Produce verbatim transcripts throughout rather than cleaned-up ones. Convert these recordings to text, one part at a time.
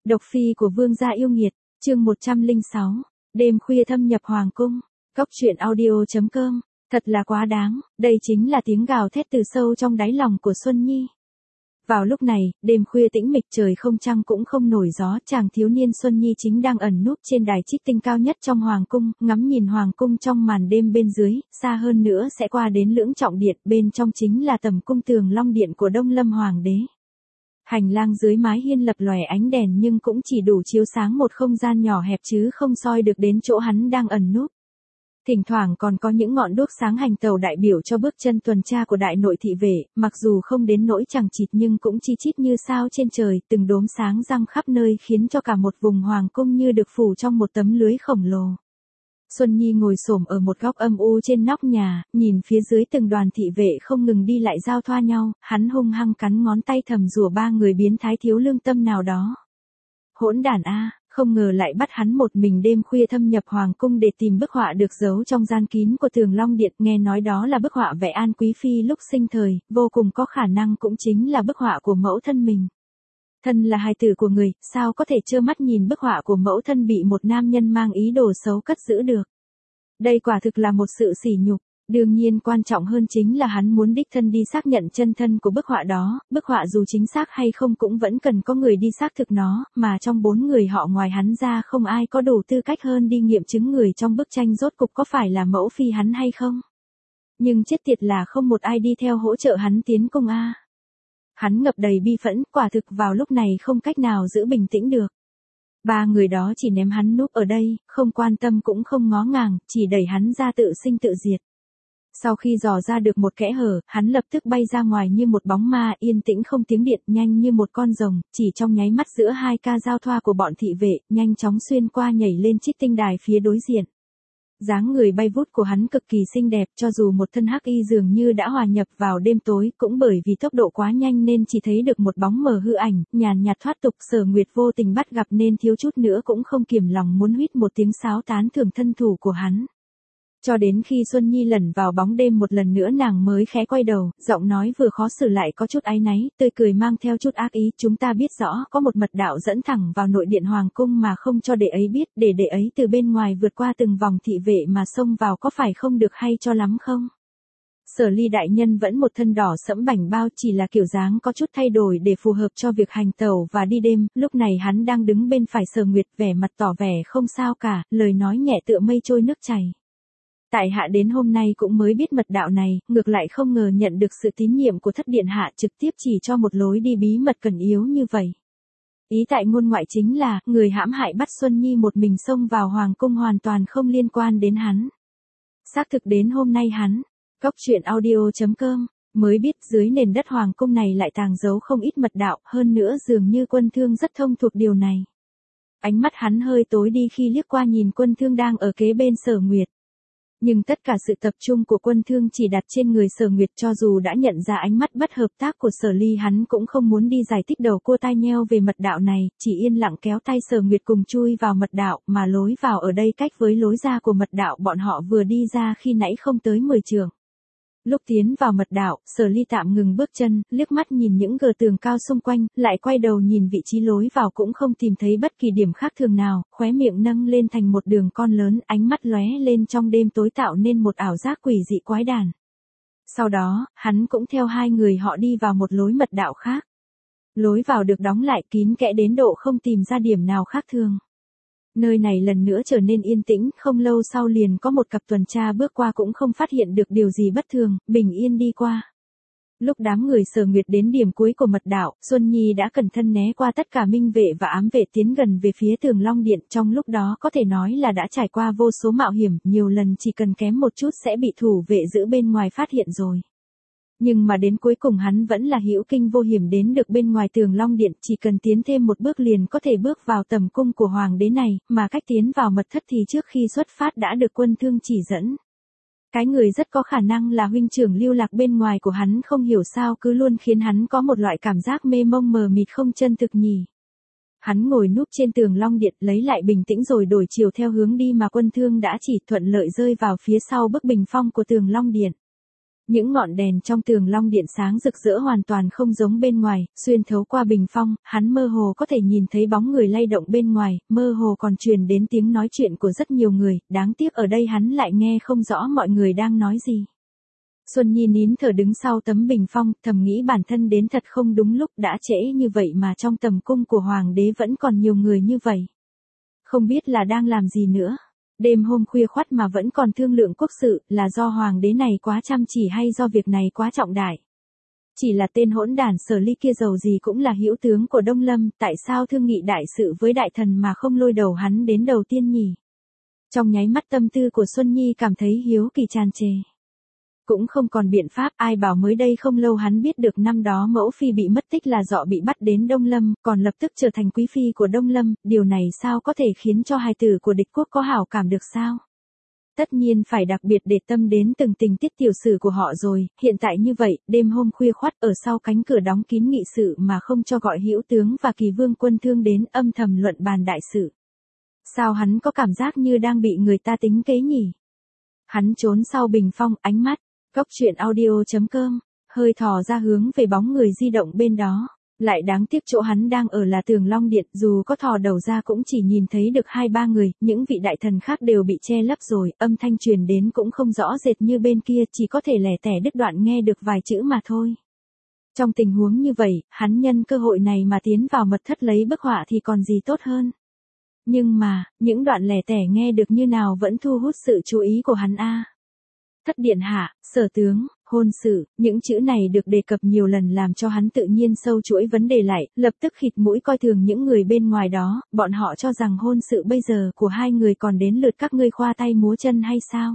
Độc phi của vương gia yêu nghiệt, chương một trăm lẻ sáu, đêm khuya thâm nhập hoàng cung, cốc truyện audio chấm com, thật là quá đáng, đây chính là tiếng gào thét từ sâu trong đáy lòng của Xuân Nhi. Vào lúc này, đêm khuya tĩnh mịch trời không trăng cũng không nổi gió, chàng thiếu niên Xuân Nhi chính đang ẩn núp trên đài trích tinh cao nhất trong hoàng cung, ngắm nhìn hoàng cung trong màn đêm bên dưới, xa hơn nữa sẽ qua đến lưỡng trọng điện, bên trong chính là tầm cung Tường Long Điện của Đông Lâm Hoàng đế. Hành lang dưới mái hiên lập lòe ánh đèn nhưng cũng chỉ đủ chiếu sáng một không gian nhỏ hẹp chứ không soi được đến chỗ hắn đang ẩn núp. Thỉnh thoảng còn có những ngọn đuốc sáng hành tàu đại biểu cho bước chân tuần tra của đại nội thị vệ, mặc dù không đến nỗi chằng chịt nhưng cũng chi chít như sao trên trời, từng đốm sáng răng khắp nơi khiến cho cả một vùng hoàng cung như được phủ trong một tấm lưới khổng lồ. Xuân Nhi ngồi xổm ở một góc âm u trên nóc nhà, nhìn phía dưới từng đoàn thị vệ không ngừng đi lại giao thoa nhau, hắn hung hăng cắn ngón tay thầm rủa ba người biến thái thiếu lương tâm nào đó. Hỗn đản a, không ngờ lại bắt hắn một mình đêm khuya thâm nhập hoàng cung để tìm bức họa được giấu trong gian kín của Tường Long Điện, nghe nói đó là bức họa vẽ An Quý Phi lúc sinh thời, vô cùng có khả năng cũng chính là bức họa của mẫu thân mình. Thân là hài tử của người, sao có thể trơ mắt nhìn bức họa của mẫu thân bị một nam nhân mang ý đồ xấu cất giữ được. Đây quả thực là một sự sỉ nhục. Đương nhiên quan trọng hơn chính là hắn muốn đích thân đi xác nhận chân thân của bức họa đó, bức họa dù chính xác hay không cũng vẫn cần có người đi xác thực nó, mà trong bốn người họ ngoài hắn ra không ai có đủ tư cách hơn đi nghiệm chứng người trong bức tranh rốt cục có phải là mẫu phi hắn hay không. Nhưng chết tiệt là không một ai đi theo hỗ trợ hắn tiến cung a. Hắn ngập đầy bi phẫn, quả thực vào lúc này không cách nào giữ bình tĩnh được. Ba người đó chỉ ném hắn núp ở đây, không quan tâm cũng không ngó ngàng, chỉ đẩy hắn ra tự sinh tự diệt. Sau khi dò ra được một kẽ hở, hắn lập tức bay ra ngoài như một bóng ma, yên tĩnh không tiếng điện, nhanh như một con rồng, chỉ trong nháy mắt giữa hai ca giao thoa của bọn thị vệ, nhanh chóng xuyên qua nhảy lên trích tinh đài phía đối diện. Dáng người bay vút của hắn cực kỳ xinh đẹp, cho dù một thân hắc y dường như đã hòa nhập vào đêm tối, cũng bởi vì tốc độ quá nhanh nên chỉ thấy được một bóng mờ hư ảnh, nhàn nhạt thoát tục. Sở Nguyệt vô tình bắt gặp nên thiếu chút nữa cũng không kiềm lòng muốn huýt một tiếng sáo tán thưởng thân thủ của hắn. Cho đến khi Xuân Nhi lẩn vào bóng đêm một lần nữa nàng mới khẽ quay đầu, giọng nói vừa khó xử lại có chút áy náy, tươi cười mang theo chút ác ý. Chúng ta biết rõ có một mật đạo dẫn thẳng vào nội điện hoàng cung mà không cho đệ ấy biết, để đệ ấy từ bên ngoài vượt qua từng vòng thị vệ mà xông vào có phải không được hay cho lắm không? Sở Ly đại nhân vẫn một thân đỏ sẫm bảnh bao, chỉ là kiểu dáng có chút thay đổi để phù hợp cho việc hành tẩu và đi đêm, lúc này hắn đang đứng bên phải Sở Nguyệt, vẻ mặt tỏ vẻ không sao cả, lời nói nhẹ tựa mây trôi nước chảy. Tại hạ đến hôm nay cũng mới biết mật đạo này, ngược lại không ngờ nhận được sự tín nhiệm của thất điện hạ trực tiếp chỉ cho một lối đi bí mật cần yếu như vậy. Ý tại ngôn ngoại chính là, người hãm hại bắt Xuân Nhi một mình xông vào hoàng cung hoàn toàn không liên quan đến hắn. Xác thực đến hôm nay hắn, cốc truyện audio chấm com, mới biết dưới nền đất hoàng cung này lại tàng giấu không ít mật đạo, hơn nữa dường như Quân Thương rất thông thuộc điều này. Ánh mắt hắn hơi tối đi khi liếc qua nhìn Quân Thương đang ở kế bên Sở Nguyệt. Nhưng tất cả sự tập trung của Quân Thương chỉ đặt trên người Sở Nguyệt, cho dù đã nhận ra ánh mắt bất hợp tác của Sở Ly hắn cũng không muốn đi giải thích đầu cua tai nheo về mật đạo này, chỉ yên lặng kéo tay Sở Nguyệt cùng chui vào mật đạo, mà lối vào ở đây cách với lối ra của mật đạo bọn họ vừa đi ra khi nãy không tới mười trượng. Lúc tiến vào mật đạo, Sở Ly tạm ngừng bước chân, liếc mắt nhìn những gờ tường cao xung quanh, lại quay đầu nhìn vị trí lối vào cũng không tìm thấy bất kỳ điểm khác thường nào, khóe miệng nâng lên thành một đường con lớn, ánh mắt lóe lên trong đêm tối tạo nên một ảo giác quỷ dị quái đản. Sau đó, hắn cũng theo hai người họ đi vào một lối mật đạo khác. Lối vào được đóng lại kín kẽ đến độ không tìm ra điểm nào khác thường. Nơi này lần nữa trở nên yên tĩnh, không lâu sau liền có một cặp tuần tra bước qua cũng không phát hiện được điều gì bất thường, bình yên đi qua. Lúc đám người Sở Nguyệt đến điểm cuối của mật đạo, Xuân Nhi đã cẩn thận né qua tất cả minh vệ và ám vệ tiến gần về phía Tường Long Điện, trong lúc đó có thể nói là đã trải qua vô số mạo hiểm, nhiều lần chỉ cần kém một chút sẽ bị thủ vệ giữ bên ngoài phát hiện rồi. Nhưng mà đến cuối cùng hắn vẫn là hữu kinh vô hiểm đến được bên ngoài Tường Long Điện, chỉ cần tiến thêm một bước liền có thể bước vào tầm cung của hoàng đế này, mà cách tiến vào mật thất thì trước khi xuất phát đã được Quân Thương chỉ dẫn. Cái người rất có khả năng là huynh trưởng lưu lạc bên ngoài của hắn không hiểu sao cứ luôn khiến hắn có một loại cảm giác mê mông mờ mịt không chân thực nhỉ. Hắn ngồi núp trên Tường Long Điện lấy lại bình tĩnh rồi đổi chiều theo hướng đi mà Quân Thương đã chỉ, thuận lợi rơi vào phía sau bức bình phong của Tường Long Điện. Những ngọn đèn trong tường long điện sáng rực rỡ hoàn toàn không giống bên ngoài, xuyên thấu qua bình phong, hắn mơ hồ có thể nhìn thấy bóng người lay động bên ngoài, mơ hồ còn truyền đến tiếng nói chuyện của rất nhiều người, đáng tiếc ở đây hắn lại nghe không rõ mọi người đang nói gì. Xuân Nhi nín thở đứng sau tấm bình phong, thầm nghĩ bản thân đến thật không đúng lúc, đã trễ như vậy mà trong tầm cung của hoàng đế vẫn còn nhiều người như vậy. Không biết là đang làm gì nữa. Đêm hôm khuya khoắt mà vẫn còn thương lượng quốc sự, là do hoàng đế này quá chăm chỉ hay do việc này quá trọng đại? Chỉ là tên hỗn đản Sở Ly kia dầu gì cũng là hữu tướng của Đông Lâm, tại sao thương nghị đại sự với đại thần mà không lôi đầu hắn đến đầu tiên nhỉ? Trong nháy mắt tâm tư của Xuân Nhi cảm thấy hiếu kỳ tràn trề. Cũng không còn biện pháp, ai bảo mới đây không lâu hắn biết được năm đó mẫu phi bị mất tích là dọ bị bắt đến Đông Lâm, còn lập tức trở thành quý phi của Đông Lâm, điều này sao có thể khiến cho hài tử của địch quốc có hảo cảm được sao? Tất nhiên phải đặc biệt để tâm đến từng tình tiết tiểu sử của họ rồi, hiện tại như vậy, đêm hôm khuya khoắt ở sau cánh cửa đóng kín nghị sự mà không cho gọi hữu tướng và kỳ vương quân thương đến âm thầm luận bàn đại sự. Sao hắn có cảm giác như đang bị người ta tính kế nhỉ? Hắn trốn sau bình phong, ánh mắt. Cốc truyện audio chấm com, hơi thò ra hướng về bóng người di động bên đó. Lại đáng tiếc chỗ hắn đang ở là tường long điện, dù có thò đầu ra cũng chỉ nhìn thấy được hai ba người, những vị đại thần khác đều bị che lấp rồi, âm thanh truyền đến cũng không rõ rệt như bên kia, chỉ có thể lẻ tẻ đứt đoạn nghe được vài chữ mà thôi. Trong tình huống như vậy, hắn nhân cơ hội này mà tiến vào mật thất lấy bức họa thì còn gì tốt hơn. Nhưng mà, những đoạn lẻ tẻ nghe được như nào vẫn thu hút sự chú ý của hắn a. Thất điện hạ, sở tướng, hôn sự, những chữ này được đề cập nhiều lần làm cho hắn tự nhiên sâu chuỗi vấn đề lại, lập tức khịt mũi coi thường những người bên ngoài đó, bọn họ cho rằng hôn sự bây giờ của hai người còn đến lượt các ngươi khoa tay múa chân hay sao?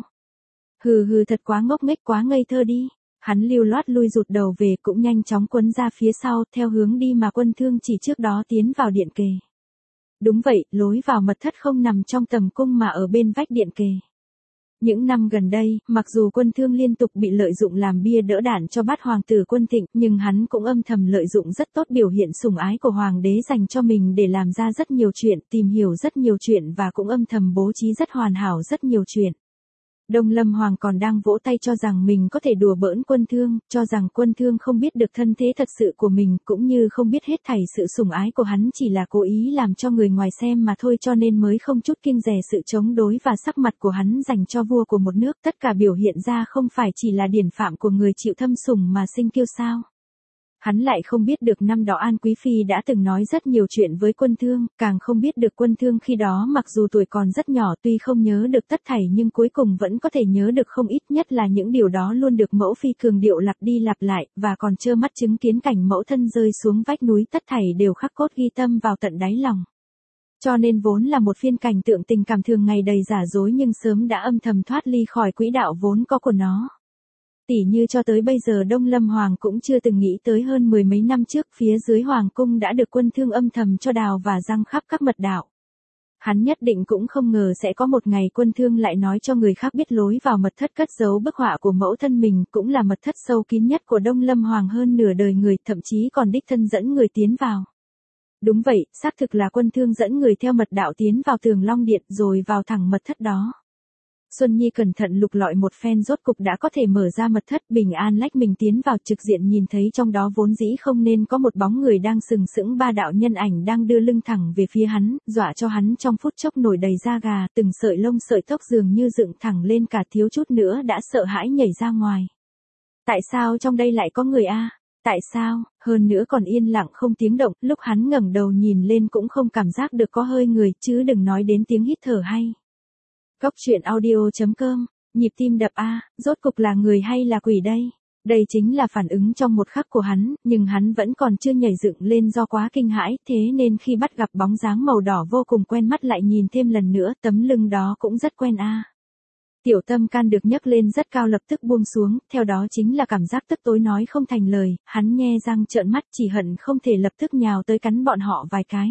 Hừ hừ thật quá ngốc nghếch quá ngây thơ đi. Hắn lưu loát lui rụt đầu về cũng nhanh chóng quấn ra phía sau theo hướng đi mà Quân Thương chỉ trước đó tiến vào điện kề. Đúng vậy, lối vào mật thất không nằm trong tầm cung mà ở bên vách điện kề. Những năm gần đây, mặc dù Quân Thương liên tục bị lợi dụng làm bia đỡ đạn cho bát hoàng tử Quân Thịnh, nhưng hắn cũng âm thầm lợi dụng rất tốt biểu hiện sủng ái của hoàng đế dành cho mình để làm ra rất nhiều chuyện, tìm hiểu rất nhiều chuyện và cũng âm thầm bố trí rất hoàn hảo rất nhiều chuyện. Đông Lâm Hoàng còn đang vỗ tay cho rằng mình có thể đùa bỡn Quân Thương, cho rằng Quân Thương không biết được thân thế thật sự của mình, cũng như không biết hết thảy sự sủng ái của hắn chỉ là cố ý làm cho người ngoài xem mà thôi, cho nên mới không chút kiêng dè sự chống đối và sắc mặt của hắn dành cho vua của một nước, tất cả biểu hiện ra không phải chỉ là điển phạm của người chịu thâm sủng mà sinh kiêu sao. Hắn lại không biết được năm đó An Quý Phi đã từng nói rất nhiều chuyện với Quân Thương, càng không biết được Quân Thương khi đó mặc dù tuổi còn rất nhỏ tuy không nhớ được tất thảy nhưng cuối cùng vẫn có thể nhớ được không ít, nhất là những điều đó luôn được mẫu phi cường điệu lặp đi lặp lại, và còn trơ mắt chứng kiến cảnh mẫu thân rơi xuống vách núi, tất thảy đều khắc cốt ghi tâm vào tận đáy lòng. Cho nên vốn là một phiên cảnh tượng tình cảm thường ngày đầy giả dối nhưng sớm đã âm thầm thoát ly khỏi quỹ đạo vốn có của nó. Tỉ như cho tới bây giờ Đông Lâm Hoàng cũng chưa từng nghĩ tới hơn mười mấy năm trước phía dưới Hoàng cung đã được Quân Thương âm thầm cho đào và răng khắp các mật đạo. Hắn nhất định cũng không ngờ sẽ có một ngày Quân Thương lại nói cho người khác biết lối vào mật thất cất giấu bức họa của mẫu thân mình, cũng là mật thất sâu kín nhất của Đông Lâm Hoàng hơn nửa đời người, thậm chí còn đích thân dẫn người tiến vào. Đúng vậy, xác thực là Quân Thương dẫn người theo mật đạo tiến vào tường Long Điện rồi vào thẳng mật thất đó. Xuân Nhi cẩn thận lục lọi một phen rốt cục đã có thể mở ra mật thất, bình an lách mình tiến vào, trực diện nhìn thấy trong đó vốn dĩ không nên có một bóng người đang sừng sững, ba đạo nhân ảnh đang đưa lưng thẳng về phía hắn, dọa cho hắn trong phút chốc nổi đầy da gà, từng sợi lông sợi tóc dường như dựng thẳng lên cả, thiếu chút nữa đã sợ hãi nhảy ra ngoài. Tại sao trong đây lại có người a? Tại sao? Hơn nữa còn yên lặng không tiếng động, lúc hắn ngẩng đầu nhìn lên cũng không cảm giác được có hơi người, chứ đừng nói đến tiếng hít thở hay. Cốc truyện audio chấm com, nhịp tim đập a, rốt cục là người hay là quỷ đây? Đây chính là phản ứng trong một khắc của hắn, nhưng hắn vẫn còn chưa nhảy dựng lên do quá kinh hãi, thế nên khi bắt gặp bóng dáng màu đỏ vô cùng quen mắt lại nhìn thêm lần nữa, tấm lưng đó cũng rất quen a. Tiểu tâm can được nhấc lên rất cao lập tức buông xuống, theo đó chính là cảm giác tức tối nói không thành lời, hắn nhe răng trợn mắt chỉ hận không thể lập tức nhào tới cắn bọn họ vài cái.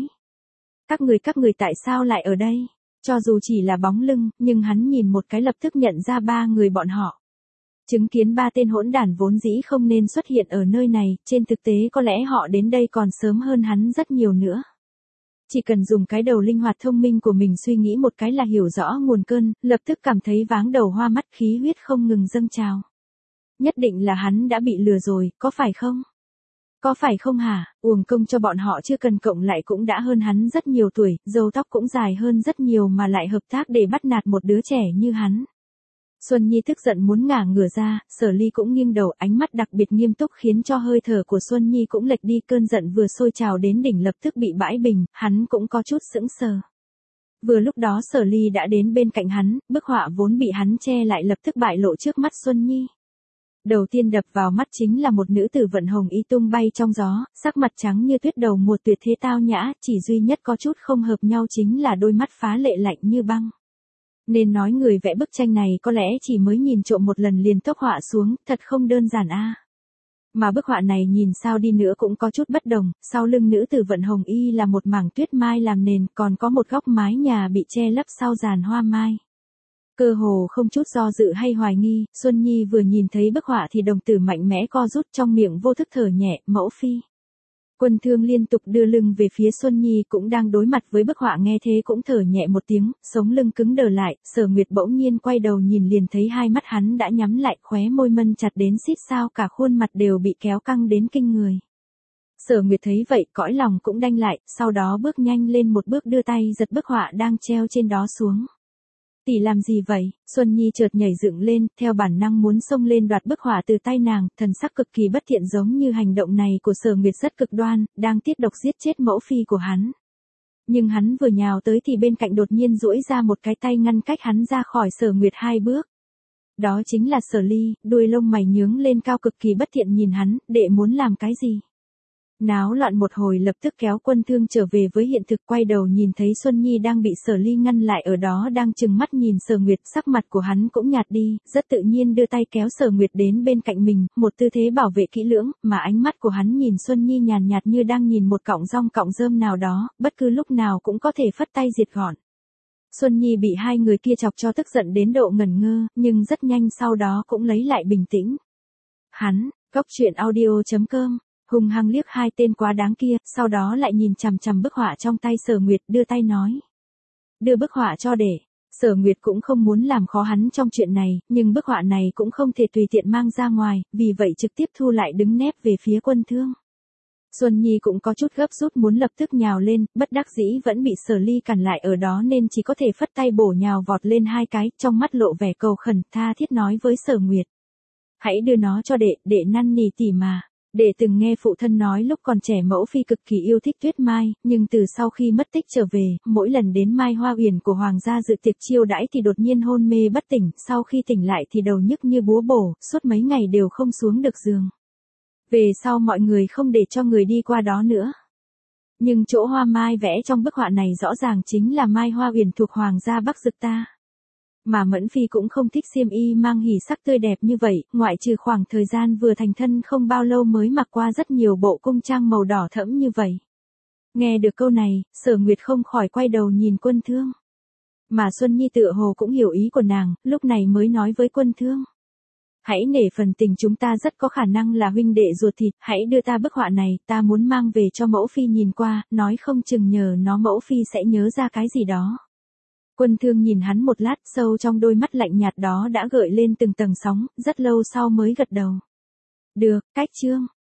Các người các người tại sao lại ở đây? Cho dù chỉ là bóng lưng, nhưng hắn nhìn một cái lập tức nhận ra ba người bọn họ. Chứng kiến ba tên hỗn đản vốn dĩ không nên xuất hiện ở nơi này, trên thực tế có lẽ họ đến đây còn sớm hơn hắn rất nhiều nữa. Chỉ cần dùng cái đầu linh hoạt thông minh của mình suy nghĩ một cái là hiểu rõ nguồn cơn, lập tức cảm thấy váng đầu hoa mắt, khí huyết không ngừng dâng trào. Nhất định là hắn đã bị lừa rồi, có phải không? Có phải không hả? Uổng công cho bọn họ chưa cần cộng lại cũng đã hơn hắn rất nhiều tuổi, râu tóc cũng dài hơn rất nhiều mà lại hợp tác để bắt nạt một đứa trẻ như hắn. Xuân Nhi tức giận muốn ngả ngửa ra, Sở Ly cũng nghiêng đầu, ánh mắt đặc biệt nghiêm túc khiến cho hơi thở của Xuân Nhi cũng lệch đi, cơn giận vừa sôi trào đến đỉnh lập tức bị bãi bình, hắn cũng có chút sững sờ. Vừa lúc đó Sở Ly đã đến bên cạnh hắn, bức họa vốn bị hắn che lại lập tức bại lộ trước mắt Xuân Nhi. Đầu tiên đập vào mắt chính là một nữ tử vận hồng y tung bay trong gió, sắc mặt trắng như tuyết, đầu mùa tuyệt thế tao nhã, chỉ duy nhất có chút không hợp nhau chính là đôi mắt phá lệ lạnh như băng. Nên nói người vẽ bức tranh này có lẽ chỉ mới nhìn trộm một lần liền tốc họa xuống, thật không đơn giản a. Mà bức họa này nhìn sao đi nữa cũng có chút bất đồng, sau lưng nữ tử vận hồng y là một mảng tuyết mai làm nền, còn có một góc mái nhà bị che lấp sau giàn hoa mai. Cơ hồ không chút do dự hay hoài nghi, Xuân Nhi vừa nhìn thấy bức họa thì đồng tử mạnh mẽ co rút, trong miệng vô thức thở nhẹ, mẫu phi. Quân Thương liên tục đưa lưng về phía Xuân Nhi cũng đang đối mặt với bức họa, nghe thế cũng thở nhẹ một tiếng, sống lưng cứng đờ lại, Sở Nguyệt bỗng nhiên quay đầu nhìn liền thấy hai mắt hắn đã nhắm lại, khóe môi mân chặt đến xít sao, cả khuôn mặt đều bị kéo căng đến kinh người. Sở Nguyệt thấy vậy, cõi lòng cũng đanh lại, sau đó bước nhanh lên một bước đưa tay giật bức họa đang treo trên đó xuống. Tỷ làm gì vậy? Xuân Nhi chợt nhảy dựng lên, theo bản năng muốn xông lên đoạt bức họa từ tay nàng, thần sắc cực kỳ bất thiện, giống như hành động này của Sở Nguyệt rất cực đoan, đang tiết độc giết chết mẫu phi của hắn. Nhưng hắn vừa nhào tới thì bên cạnh đột nhiên duỗi ra một cái tay ngăn cách hắn ra khỏi Sở Nguyệt hai bước. Đó chính là Sở Ly, đuôi lông mày nhướng lên cao, cực kỳ bất thiện nhìn hắn, đệ muốn làm cái gì? Náo loạn một hồi lập tức kéo Quân Thương trở về với hiện thực, quay đầu nhìn thấy Xuân Nhi đang bị Sở Ly ngăn lại ở đó đang trừng mắt nhìn Sở Nguyệt, sắc mặt của hắn cũng nhạt đi, rất tự nhiên đưa tay kéo Sở Nguyệt đến bên cạnh mình, một tư thế bảo vệ kỹ lưỡng, mà ánh mắt của hắn nhìn Xuân Nhi nhàn nhạt như đang nhìn một cọng rong cọng rơm nào đó, bất cứ lúc nào cũng có thể phất tay diệt gọn. Xuân Nhi bị hai người kia chọc cho tức giận đến độ ngẩn ngơ, nhưng rất nhanh sau đó cũng lấy lại bình tĩnh. Hắn, Cốc Truyện Audio chấm com hung hăng liếc hai tên quá đáng kia, sau đó lại nhìn chằm chằm bức họa trong tay Sở Nguyệt, đưa tay nói. Đưa bức họa cho đệ. Sở Nguyệt cũng không muốn làm khó hắn trong chuyện này, nhưng bức họa này cũng không thể tùy tiện mang ra ngoài, vì vậy trực tiếp thu lại đứng nép về phía Quân Thương. Xuân Nhi cũng có chút gấp rút muốn lập tức nhào lên, bất đắc dĩ vẫn bị Sở Ly cản lại ở đó nên chỉ có thể phất tay bổ nhào vọt lên hai cái, trong mắt lộ vẻ cầu khẩn, tha thiết nói với Sở Nguyệt. Hãy đưa nó cho đệ, đệ năn nỉ tỉ mà. Đệ từng nghe phụ thân nói lúc còn trẻ mẫu phi cực kỳ yêu thích tuyết mai, nhưng từ sau khi mất tích trở về, mỗi lần đến Mai Hoa Uyển của hoàng gia dự tiệc chiêu đãi thì đột nhiên hôn mê bất tỉnh, sau khi tỉnh lại thì đầu nhức như búa bổ, suốt mấy ngày đều không xuống được giường. Về sau mọi người không để cho người đi qua đó nữa. Nhưng chỗ hoa mai vẽ trong bức họa này rõ ràng chính là Mai Hoa Uyển thuộc hoàng gia Bắc Dực ta. Mà Mẫn Phi cũng không thích xiêm y mang hỉ sắc tươi đẹp như vậy, ngoại trừ khoảng thời gian vừa thành thân không bao lâu mới mặc qua rất nhiều bộ cung trang màu đỏ thẫm như vậy. Nghe được câu này, Sở Nguyệt không khỏi quay đầu nhìn Quân Thương. Mà Xuân Nhi tựa hồ cũng hiểu ý của nàng, lúc này mới nói với Quân Thương. Hãy nể phần tình chúng ta rất có khả năng là huynh đệ ruột thịt, hãy đưa ta bức họa này, ta muốn mang về cho mẫu phi nhìn qua, nói không chừng nhờ nó mẫu phi sẽ nhớ ra cái gì đó. Quân Thương nhìn hắn một lát, sâu trong đôi mắt lạnh nhạt đó đã gợi lên từng tầng sóng, rất lâu sau mới gật đầu. Được, cách chương.